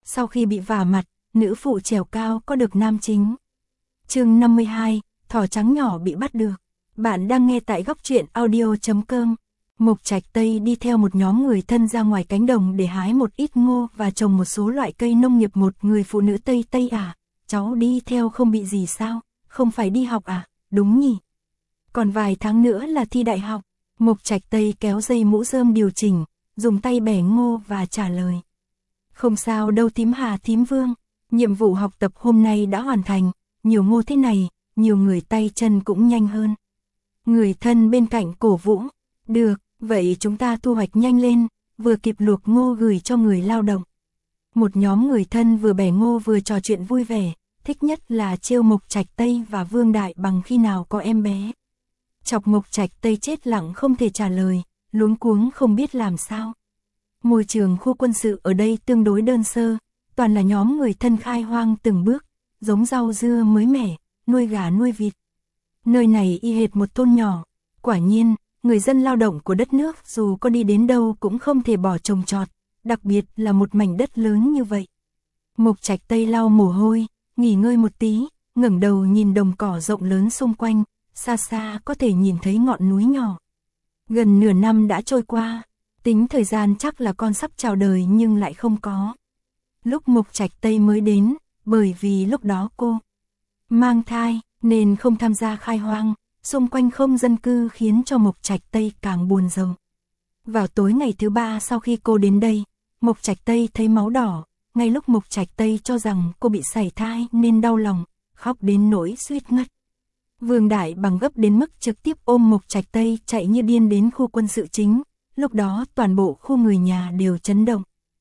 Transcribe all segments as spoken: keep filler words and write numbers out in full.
Sau khi bị vả mặt, nữ phụ trèo cao có được nam chính. Chương năm mươi hai, thỏ trắng nhỏ bị bắt được. Bạn đang nghe tại góc truyện audio chấm com. Mộc Trạch Tây đi theo một nhóm người thân ra ngoài cánh đồng để hái một ít ngô và trồng một số loại cây nông nghiệp. Một người phụ nữ Tây Tây à, cháu đi theo không bị gì sao, không phải đi học à, đúng nhỉ? Còn vài tháng nữa là thi đại học. Mộc Trạch Tây kéo dây mũ rơm điều chỉnh, dùng tay bẻ ngô và trả lời. Không sao đâu thím Hà thím Vương, nhiệm vụ học tập hôm nay đã hoàn thành, nhiều ngô thế này, nhiều người tay chân cũng nhanh hơn. Người thân bên cạnh cổ vũ, được, vậy chúng ta thu hoạch nhanh lên, vừa kịp luộc ngô gửi cho người lao động. Một nhóm người thân vừa bẻ ngô vừa trò chuyện vui vẻ, thích nhất là trêu Mộc Trạch Tây và Vương Đại Bằng khi nào có em bé. Chọc Mộc Trạch Tây chết lặng không thể trả lời, luống cuống không biết làm sao. Môi trường khu quân sự ở đây tương đối đơn sơ, toàn là nhóm người thân khai hoang từng bước, giống rau dưa mới mẻ, nuôi gà nuôi vịt. Nơi này y hệt một thôn nhỏ, quả nhiên, người dân lao động của đất nước dù có đi đến đâu cũng không thể bỏ trồng trọt, đặc biệt là một mảnh đất lớn như vậy. Mộc Trạch Tây lau mồ hôi, nghỉ ngơi một tí, ngẩng đầu nhìn đồng cỏ rộng lớn xung quanh, xa xa có thể nhìn thấy ngọn núi nhỏ. Gần nửa năm đã trôi qua, tính thời gian chắc là con sắp chào đời nhưng lại không có. Lúc Mộc Trạch Tây mới đến, bởi vì lúc đó cô mang thai nên không tham gia khai hoang, xung quanh không dân cư khiến cho Mộc Trạch Tây càng buồn rầu. Vào tối ngày thứ ba sau khi cô đến đây, Mộc Trạch Tây thấy máu đỏ, ngay lúc Mộc Trạch Tây cho rằng cô bị sảy thai nên đau lòng, khóc đến nỗi suýt ngất. Vương Đại Bằng gấp đến mức trực tiếp ôm Mộc Trạch Tây chạy như điên đến khu quân sự chính, lúc đó toàn bộ khu người nhà đều chấn động.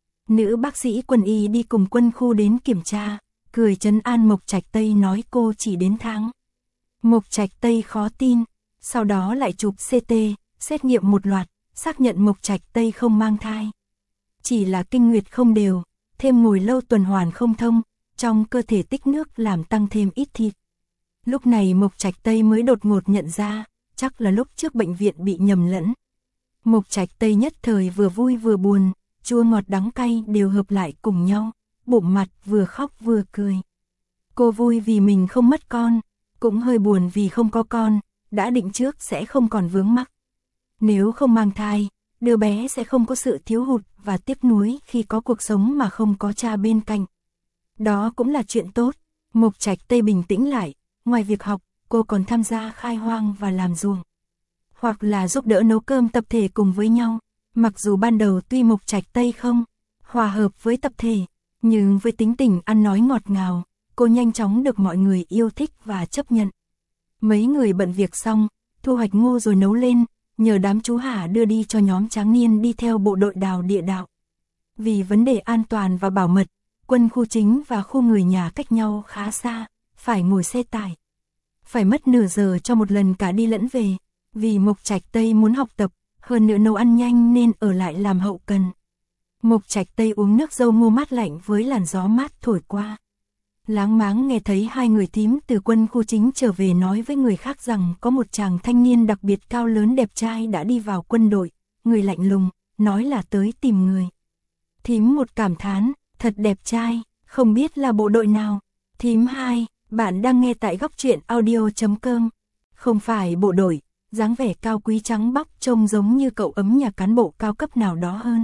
Nữ bác sĩ quân y đi cùng quân khu đến kiểm tra, cười trấn an Mộc Trạch Tây nói cô chỉ đến tháng. Mộc Trạch Tây khó tin, sau đó lại chụp xê tê, xét nghiệm một loạt, xác nhận Mộc Trạch Tây không mang thai. Chỉ là kinh nguyệt không đều, thêm ngồi lâu tuần hoàn không thông, trong cơ thể tích nước làm tăng thêm ít thịt. Lúc này Mộc Trạch Tây mới đột ngột nhận ra, chắc là lúc trước bệnh viện bị nhầm lẫn. Mộc Trạch Tây nhất thời vừa vui vừa buồn, chua ngọt đắng cay đều hợp lại cùng nhau, bụng mặt vừa khóc vừa cười. Cô vui vì mình không mất con, cũng hơi buồn vì không có con, đã định trước sẽ không còn vướng mắc. Nếu không mang thai, đứa bé sẽ không có sự thiếu hụt và tiếc nuối khi có cuộc sống mà không có cha bên cạnh. Đó cũng là chuyện tốt. Mộc Trạch Tây bình tĩnh lại, ngoài việc học, cô còn tham gia khai hoang và làm ruộng. Hoặc là giúp đỡ nấu cơm tập thể cùng với nhau. Mặc dù ban đầu tuy Mộc Trạch Tây không hòa hợp với tập thể, nhưng với tính tình ăn nói ngọt ngào, cô nhanh chóng được mọi người yêu thích và chấp nhận. Mấy người bận việc xong, thu hoạch ngô rồi nấu lên, nhờ đám chú hả đưa đi cho nhóm tráng niên đi theo bộ đội đào địa đạo. Vì vấn đề an toàn và bảo mật, quân khu chính và khu người nhà cách nhau khá xa, phải ngồi xe tải. Phải mất nửa giờ cho một lần cả đi lẫn về, vì Mộc Trạch Tây muốn học tập, hơn nữa nấu ăn nhanh nên ở lại làm hậu cần. Mộc Trạch Tây uống nước dâu ngô mát lạnh với làn gió mát thổi qua. Láng máng nghe thấy hai người thím từ quân khu chính trở về nói với người khác rằng có một chàng thanh niên đặc biệt cao lớn đẹp trai đã đi vào quân đội, người lạnh lùng, nói là tới tìm người. Thím một cảm thán, thật đẹp trai, không biết là bộ đội nào. Thím hai, bạn đang nghe tại góc truyện audio chấm com. Không phải bộ đội, dáng vẻ cao quý trắng bóc trông giống như cậu ấm nhà cán bộ cao cấp nào đó hơn.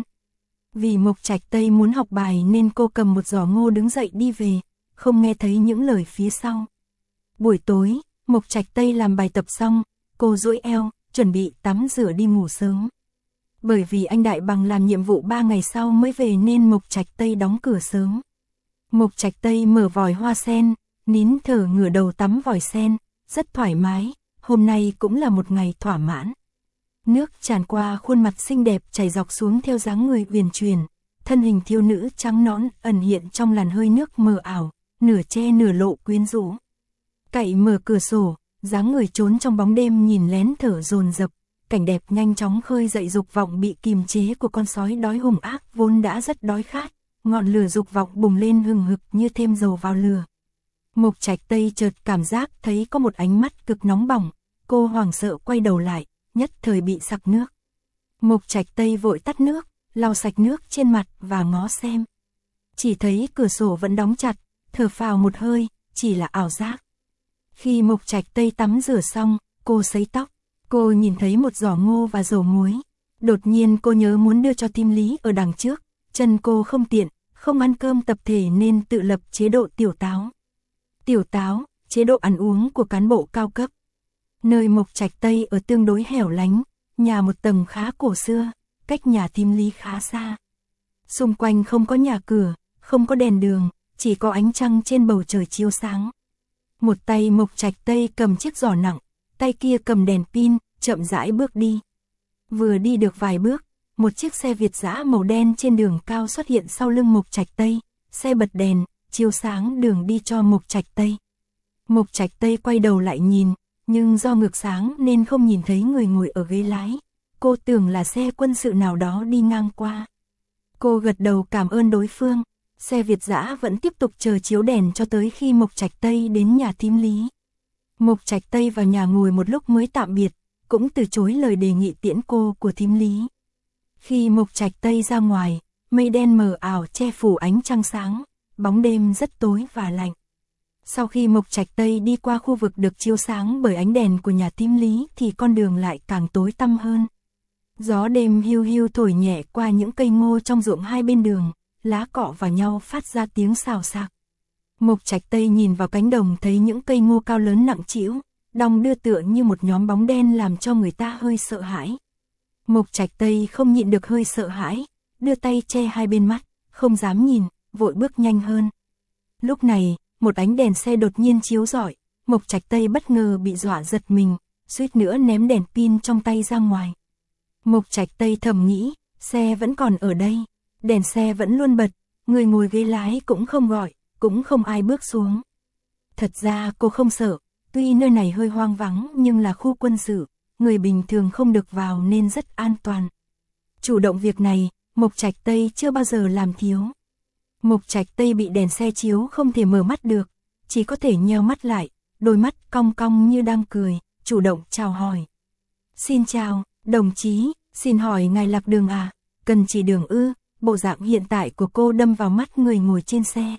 Vì Mộc Trạch Tây muốn học bài nên cô cầm một giỏ ngô đứng dậy đi về, không nghe thấy những lời phía sau. Buổi tối, Mộc Trạch Tây làm bài tập xong, cô duỗi eo, chuẩn bị tắm rửa đi ngủ sớm. Bởi vì anh Đại Bằng làm nhiệm vụ ba ngày sau mới về nên Mộc Trạch Tây đóng cửa sớm. Mộc Trạch Tây mở vòi hoa sen, nín thở ngửa đầu tắm vòi sen, rất thoải mái, hôm nay cũng là một ngày thỏa mãn. Nước tràn qua khuôn mặt xinh đẹp chảy dọc xuống theo dáng người uyển chuyển, thân hình thiếu nữ trắng nõn ẩn hiện trong làn hơi nước mờ ảo, nửa che nửa lộ quyến rũ. Cậy mở cửa sổ, dáng người trốn trong bóng đêm nhìn lén thở dồn dập, cảnh đẹp nhanh chóng khơi dậy dục vọng bị kìm chế của con sói đói hung ác vốn đã rất đói khát, ngọn lửa dục vọng bùng lên hừng hực như thêm dầu vào lửa. Mộc Trạch Tây chợt cảm giác thấy có một ánh mắt cực nóng bỏng, cô hoảng sợ quay đầu lại, nhất thời bị sặc nước. Mộc Trạch Tây vội tắt nước, lau sạch nước trên mặt và ngó xem. chỉ thấy cửa sổ vẫn đóng chặt, thở phào một hơi, chỉ là ảo giác. Khi Mục Trạch Tây tắm rửa xong, cô sấy tóc, cô nhìn thấy một giỏ ngô và dầu muối. Đột nhiên cô nhớ muốn đưa cho Tim Lý ở đằng trước, chân cô không tiện, không ăn cơm tập thể nên tự lập chế độ tiểu táo. Tiểu táo, chế độ ăn uống của cán bộ cao cấp. Nơi Mục Trạch Tây ở tương đối hẻo lánh, nhà một tầng khá cổ xưa, cách nhà Tim Lý khá xa. Xung quanh không có nhà cửa, không có đèn đường, chỉ có ánh trăng trên bầu trời chiếu sáng. Một tay Mục Trạch Tây cầm chiếc giỏ nặng, tay kia cầm đèn pin, chậm rãi bước đi. Vừa đi được vài bước, một chiếc xe Việt dã màu đen trên đường cao xuất hiện sau lưng Mục Trạch Tây, xe bật đèn, chiếu sáng đường đi cho Mục Trạch Tây. Mục Trạch Tây quay đầu lại nhìn, nhưng do ngược sáng nên không nhìn thấy người ngồi ở ghế lái. Cô tưởng là xe quân sự nào đó đi ngang qua. Cô gật đầu cảm ơn đối phương, xe Việt dã vẫn tiếp tục chờ chiếu đèn cho tới khi Mục Trạch Tây đến nhà Tim Lý. Mục Trạch Tây vào nhà ngồi một lúc mới tạm biệt, cũng từ chối lời đề nghị tiễn cô của Tim Lý. Khi Mục Trạch Tây ra ngoài, mây đen mờ ảo che phủ ánh trăng sáng, bóng đêm rất tối và lạnh. Sau khi Mục Trạch Tây đi qua khu vực được chiếu sáng bởi ánh đèn của nhà Tim Lý thì con đường lại càng tối tăm hơn. Gió đêm hiu hiu thổi nhẹ qua những cây ngô trong ruộng hai bên đường, lá cọ vào nhau phát ra tiếng xào xạc. Mục Trạch Tây nhìn vào cánh đồng thấy những cây ngô cao lớn nặng trĩu, đong đưa tựa như một nhóm bóng đen làm cho người ta hơi sợ hãi. Mục Trạch Tây không nhịn được hơi sợ hãi, đưa tay che hai bên mắt, không dám nhìn, vội bước nhanh hơn. Lúc này, một ánh đèn xe đột nhiên chiếu rọi, Mục Trạch Tây bất ngờ bị dọa giật mình, suýt nữa ném đèn pin trong tay ra ngoài. Mục Trạch Tây thầm nghĩ, xe vẫn còn ở đây, đèn xe vẫn luôn bật, người ngồi ghế lái cũng không gọi, cũng không ai bước xuống. Thật ra cô không sợ, tuy nơi này hơi hoang vắng nhưng là khu quân sự, người bình thường không được vào nên rất an toàn. Chủ động việc này, Mục Trạch Tây chưa bao giờ làm thiếu. Mục Trạch Tây bị đèn xe chiếu không thể mở mắt được, chỉ có thể nheo mắt lại, đôi mắt cong cong như đang cười, chủ động chào hỏi. Xin chào, đồng chí, xin hỏi ngài lạc đường à, cần chỉ đường ư? Bộ dạng hiện tại của cô đâm vào mắt người ngồi trên xe.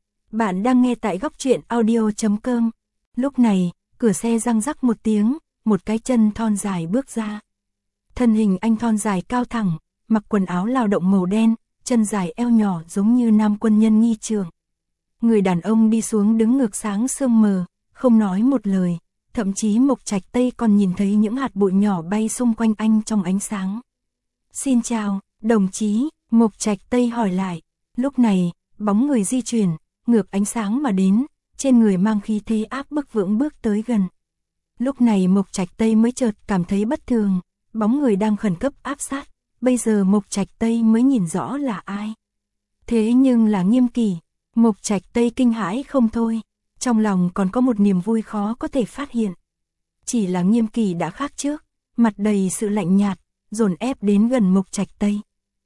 Bạn đang nghe tại góc truyện audio chấm com. Lúc này, cửa xe răng rắc một tiếng, một cái chân thon dài bước ra. Thân hình anh thon dài cao thẳng, mặc quần áo lao động màu đen, chân dài eo nhỏ giống như nam quân nhân nghi trường. Người đàn ông đi xuống đứng ngược sáng sương mờ, không nói một lời, thậm chí Mục Trạch Tây còn nhìn thấy những hạt bụi nhỏ bay xung quanh anh trong ánh sáng. Xin chào, đồng chí, Mục Trạch Tây hỏi lại. Lúc này, bóng người di chuyển, ngược ánh sáng mà đến, trên người mang khí thế áp bức vững bước tới gần. Lúc này Mục Trạch Tây mới chợt cảm thấy bất thường, bóng người đang khẩn cấp áp sát, bây giờ Mục Trạch Tây mới nhìn rõ là ai. Thế nhưng là Nghiêm Kỳ. Mục Trạch Tây kinh hãi không thôi, trong lòng còn có một niềm vui khó có thể phát hiện. Chỉ là Nghiêm Kỳ đã khác trước, mặt đầy sự lạnh nhạt, dồn ép đến gần Mục Trạch Tây.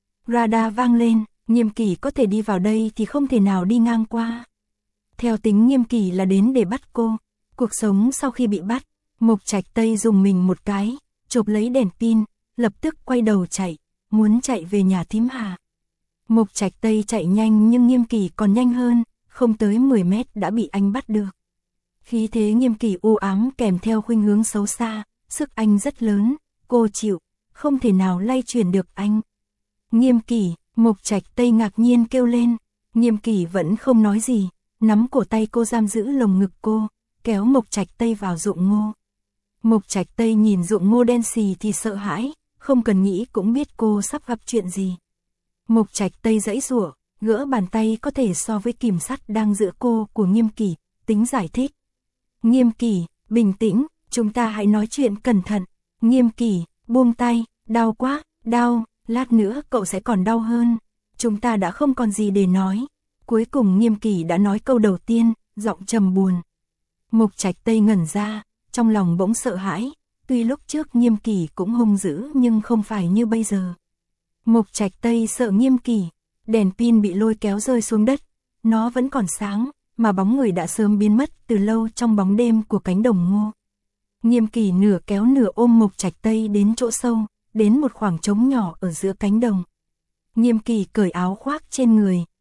Radar vang lên, Nghiêm Kỳ có thể đi vào đây thì không thể nào đi ngang qua. Theo tính Nghiêm Kỳ là đến để bắt cô. Cuộc sống sau khi bị bắt, Mục Trạch Tây dùng mình một cái, chộp lấy đèn pin, lập tức quay đầu chạy, muốn chạy về nhà thím Hà. Mục Trạch Tây chạy nhanh nhưng Nghiêm Kỳ còn nhanh hơn, không tới mười mét đã bị anh bắt được. Khí thế Nghiêm Kỳ u ám kèm theo khuynh hướng xấu xa, sức anh rất lớn, cô chịu, không thể nào lay chuyển được anh. Nghiêm Kỳ, Mục Trạch Tây ngạc nhiên kêu lên, Nghiêm Kỳ vẫn không nói gì, nắm cổ tay cô giam giữ lồng ngực cô, kéo Mục Trạch Tây vào ruộng ngô. Mục Trạch Tây nhìn ruộng ngô đen xì thì sợ hãi, không cần nghĩ cũng biết cô sắp gặp chuyện gì. Mục Trạch Tây giãy giụa, gỡ bàn tay có thể so với kìm sắt đang giữa cô của Nghiêm Kỳ, tính giải thích. Nghiêm Kỳ, bình tĩnh, chúng ta hãy nói chuyện cẩn thận. Nghiêm Kỳ, buông tay, đau quá, đau, lát nữa cậu sẽ còn đau hơn. Chúng ta đã không còn gì để nói. Cuối cùng Nghiêm Kỳ đã nói câu đầu tiên, giọng trầm buồn. Mục Trạch Tây ngẩn ra, trong lòng bỗng sợ hãi, tuy lúc trước Nghiêm Kỳ cũng hung dữ nhưng không phải như bây giờ. Mục Trạch Tây sợ Nghiêm Kỳ, đèn pin bị lôi kéo rơi xuống đất, nó vẫn còn sáng, mà bóng người đã sớm biến mất từ lâu trong bóng đêm của cánh đồng ngô. Nghiêm Kỳ nửa kéo nửa ôm Mục Trạch Tây đến chỗ sâu, đến một khoảng trống nhỏ ở giữa cánh đồng. Nghiêm Kỳ cởi áo khoác trên người,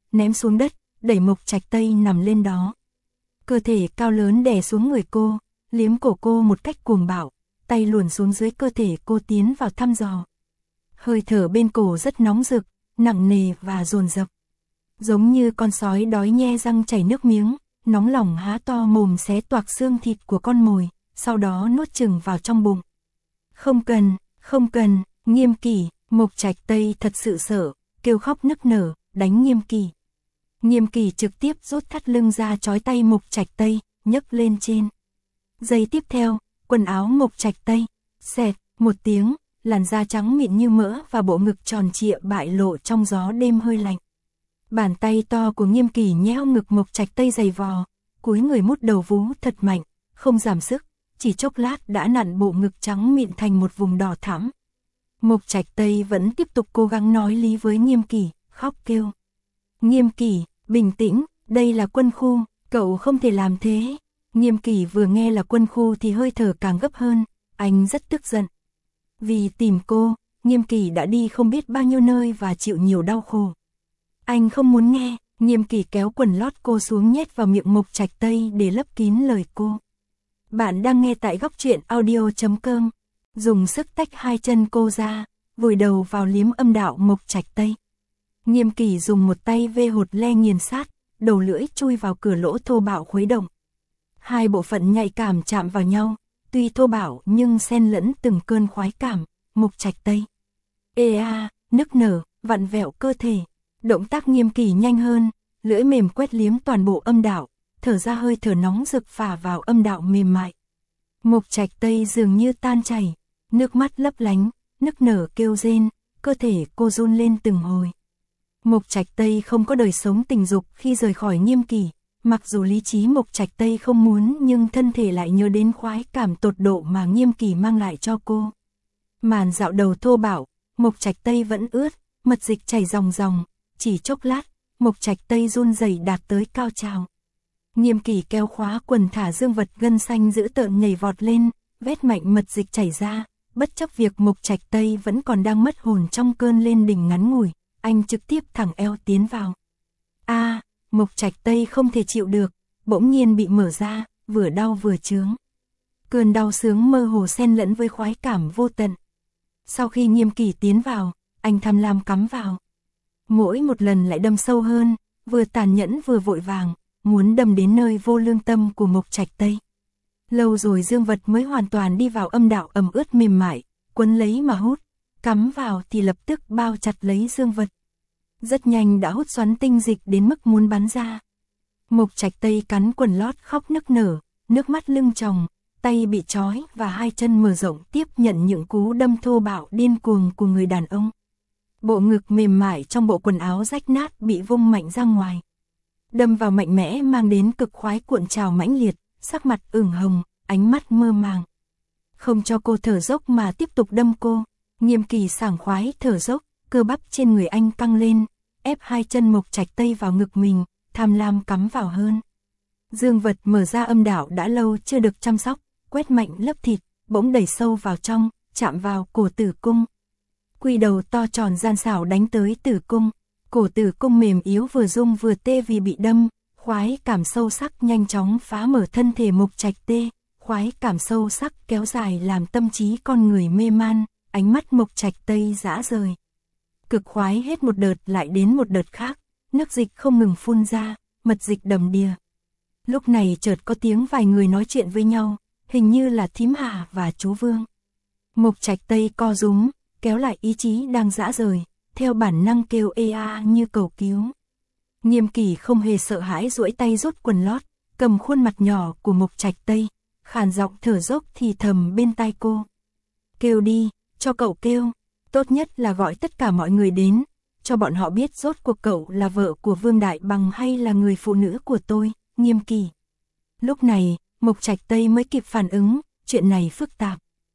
ném xuống đất, đẩy Mộc Trạch Tây nằm lên đó. Cơ thể cao lớn đè xuống người cô, liếm cổ cô một cách cuồng bạo, tay luồn xuống dưới cơ thể cô tiến vào thăm dò. Hơi thở bên cổ rất nóng rực, nặng nề và dồn dập. Giống như con sói đói nhe răng chảy nước miếng, nóng lòng há to mồm xé toạc xương thịt của con mồi, sau đó nuốt chừng vào trong bụng. Không cần, không cần, Nghiêm Kỷ, Mộc Trạch Tây thật sự sợ, kêu khóc nức nở, đánh Nghiêm Kỷ. Nghiêm Kỷ trực tiếp rút thắt lưng ra trói tay Mộc Trạch Tây, nhấc lên trên. Giây tiếp theo, quần áo Mộc Trạch Tây, xẹt, một tiếng, làn da trắng mịn như mỡ và bộ ngực tròn trịa bại lộ trong gió đêm hơi lạnh. Bàn tay to của Nghiêm Kỷ nhéo ngực Mộc Trạch Tây dày vò, cúi người mút đầu vú thật mạnh, không giảm sức, chỉ chốc lát đã nặn bộ ngực trắng mịn thành một vùng đỏ thắm. Mộc Trạch Tây vẫn tiếp tục cố gắng nói lý với Nghiêm Kỷ, khóc kêu. Nghiêm Kỷ, bình tĩnh, đây là quân khu, cậu không thể làm thế. Nghiêm Kỷ vừa nghe là quân khu thì hơi thở càng gấp hơn, anh rất tức giận. Vì tìm cô, Nghiêm Kỷ đã đi không biết bao nhiêu nơi và chịu nhiều đau khổ. Anh không muốn nghe, Nghiêm Kỷ kéo quần lót cô xuống nhét vào miệng Mộc Trạch Tây để lấp kín lời cô. Bạn đang nghe tại góc truyện audio chấm com, dùng sức tách hai chân cô ra, vùi đầu vào liếm âm đạo Mộc Trạch Tây. Nghiêm Kỷ dùng một tay vê hột le nghiền sát, đầu lưỡi chui vào cửa lỗ thô bạo khuấy động. Hai bộ phận nhạy cảm chạm vào nhau, tuy thô bạo nhưng xen lẫn từng cơn khoái cảm. Mộc Trạch Tây ê a, nức nở, vặn vẹo cơ thể. Động tác Nghiêm Kỷ nhanh hơn, lưỡi mềm quét liếm toàn bộ âm đạo, thở ra hơi thở nóng rực phả vào âm đạo mềm mại. Mộc Trạch Tây dường như tan chảy, nước mắt lấp lánh, nức nở kêu rên, cơ thể cô run lên từng hồi. Mộc Trạch Tây không có đời sống tình dục khi rời khỏi Nghiêm Kỷ, mặc dù lý trí Mộc Trạch Tây không muốn nhưng thân thể lại nhớ đến khoái cảm tột độ mà Nghiêm Kỷ mang lại cho cô. Màn dạo đầu thô bạo, Mộc Trạch Tây vẫn ướt, mật dịch chảy ròng ròng, chỉ chốc lát, Mộc Trạch Tây run rẩy đạt tới cao trào. Nghiêm Kỷ kéo khóa quần thả dương vật gân xanh dữ tợn nhảy vọt lên, vét mạnh mật dịch chảy ra, bất chấp việc Mộc Trạch Tây vẫn còn đang mất hồn trong cơn lên đỉnh ngắn ngủi, anh trực tiếp thẳng eo tiến vào. A, à, Mộc Trạch Tây không thể chịu được, bỗng nhiên bị mở ra, vừa đau vừa chướng. Cơn đau sướng mơ hồ xen lẫn với khoái cảm vô tận. Sau khi Nghiêm Kỷ tiến vào, anh tham lam cắm vào. Mỗi một lần lại đâm sâu hơn, vừa tàn nhẫn vừa vội vàng, muốn đâm đến nơi vô lương tâm của Mộc Trạch Tây. Lâu rồi dương vật mới hoàn toàn đi vào âm đạo ẩm ướt mềm mại, quấn lấy mà hút, cắm vào thì lập tức bao chặt lấy dương vật. Rất nhanh đã hút xoắn tinh dịch đến mức muốn bắn ra. Mộc Trạch Tây cắn quần lót khóc nức nở, nước mắt lưng tròng, tay bị trói và hai chân mở rộng tiếp nhận những cú đâm thô bạo điên cuồng của người đàn ông. Bộ ngực mềm mại trong bộ quần áo rách nát bị vung mạnh ra ngoài. Đâm vào mạnh mẽ mang đến cực khoái cuộn trào mãnh liệt, sắc mặt ửng hồng, ánh mắt mơ màng. Không cho cô thở dốc mà tiếp tục đâm cô, Nghiêm Kỷ sảng khoái thở dốc, cơ bắp trên người anh căng lên, ép hai chân Mộc Trạch Tây vào ngực mình, tham lam cắm vào hơn. Dương vật mở ra âm đạo đã lâu chưa được chăm sóc, quét mạnh lớp thịt, bỗng đẩy sâu vào trong, chạm vào cổ tử cung. Quy đầu to tròn gian xảo đánh tới tử cung, cổ tử cung mềm yếu vừa rung vừa tê vì bị đâm, khoái cảm sâu sắc nhanh chóng phá mở thân thể Mộc Trạch Tê, khoái cảm sâu sắc kéo dài làm tâm trí con người mê man, ánh mắt Mộc Trạch Tây rã rời. Cực khoái hết một đợt lại đến một đợt khác, nước dịch không ngừng phun ra, mật dịch đầm đìa. Lúc này chợt có tiếng vài người nói chuyện với nhau, hình như là Thím Hà và chú Vương. Mộc Trạch Tây co rúm, kéo lại ý chí đang rã rời, theo bản năng kêu ê a như cầu cứu. Nghiêm Kỷ không hề sợ hãi duỗi tay rút quần lót, cầm khuôn mặt nhỏ của Mộc Trạch Tây, khàn giọng thở dốc thì thầm bên tai cô. Kêu đi, cho cậu kêu, tốt nhất là gọi tất cả mọi người đến, cho bọn họ biết rốt cuộc cậu là vợ của Vương Đại Bằng hay là người phụ nữ của tôi, Nghiêm Kỷ. Lúc này, Mộc Trạch Tây mới kịp phản ứng, chuyện này phức tạp.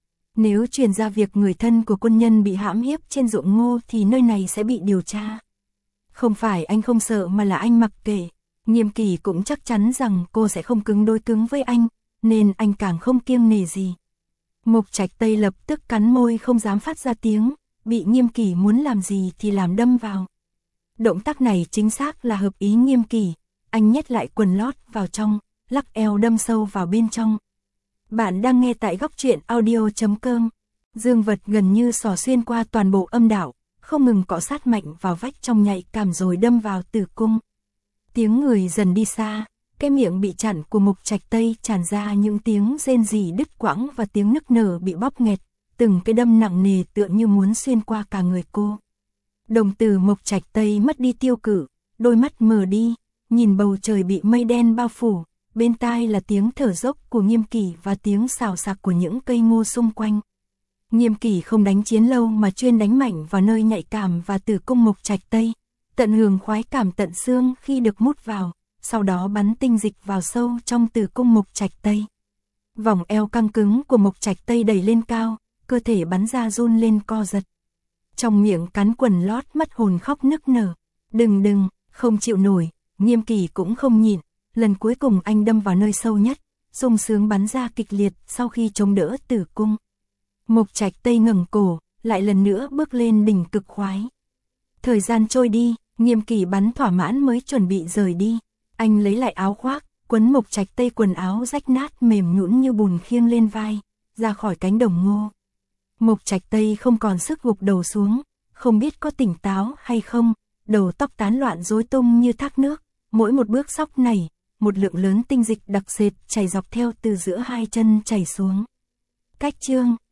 Nếu truyền ra việc người thân của quân nhân bị hãm hiếp trên ruộng ngô thì nơi này sẽ bị điều tra. Không phải anh không sợ mà là anh mặc kệ. Nghiêm Kỷ cũng chắc chắn rằng cô sẽ không cứng đôi cứng với anh, nên anh càng không kiêng nể gì. Mộc Trạch Tây lập tức cắn môi không dám phát ra tiếng, bị Nghiêm Kỷ muốn làm gì thì làm đâm vào. Động tác này chính xác là hợp ý Nghiêm Kỳ, anh nhét lại quần lót vào trong, lắc eo đâm sâu vào bên trong. Bạn đang nghe tại góc truyện audio chấm com. Dương vật gần như xỏ xuyên qua toàn bộ âm đạo, không ngừng cọ sát mạnh vào vách trong nhạy cảm rồi đâm vào tử cung. Tiếng người dần đi xa, cái miệng bị chặn của Mục Trạch Tây tràn ra những tiếng rên rỉ đứt quãng và tiếng nức nở bị bóp nghẹt, từng cái đâm nặng nề tựa như muốn xuyên qua cả người cô. Đồng tử Mục Trạch Tây mất đi tiêu cự, đôi mắt mờ đi, nhìn bầu trời bị mây đen bao phủ, bên tai là tiếng thở dốc của Nghiêm Kỳ và tiếng xào xạc của những cây ngô xung quanh. Nghiêm Kỳ không đánh chiến lâu mà chuyên đánh mạnh vào nơi nhạy cảm và tử cung Mục Trạch Tây, tận hưởng khoái cảm tận xương khi được mút vào, sau đó bắn tinh dịch vào sâu trong tử cung Mục Trạch Tây. Vòng eo căng cứng của Mục Trạch Tây đẩy lên cao, cơ thể bắn ra run lên co giật. Trong miệng cắn quần lót mất hồn khóc nức nở. Đừng đừng, không chịu nổi, Nghiêm Kỳ cũng không nhịn, lần cuối cùng anh đâm vào nơi sâu nhất, sung sướng bắn ra kịch liệt sau khi chống đỡ tử cung. Mục Trạch Tây ngẩng cổ, lại lần nữa bước lên đỉnh cực khoái. Thời gian trôi đi, Nghiêm Kỳ bắn thỏa mãn mới chuẩn bị rời đi. Anh lấy lại áo khoác, quấn Mục Trạch Tây quần áo rách nát mềm nhũn như bùn khiêng lên vai, ra khỏi cánh đồng ngô. Mục Trạch Tây không còn sức gục đầu xuống, không biết có tỉnh táo hay không, đầu tóc tán loạn rối tung như thác nước, mỗi một bước xóc này, một lượng lớn tinh dịch đặc sệt chảy dọc theo từ giữa hai chân chảy xuống. Cách chương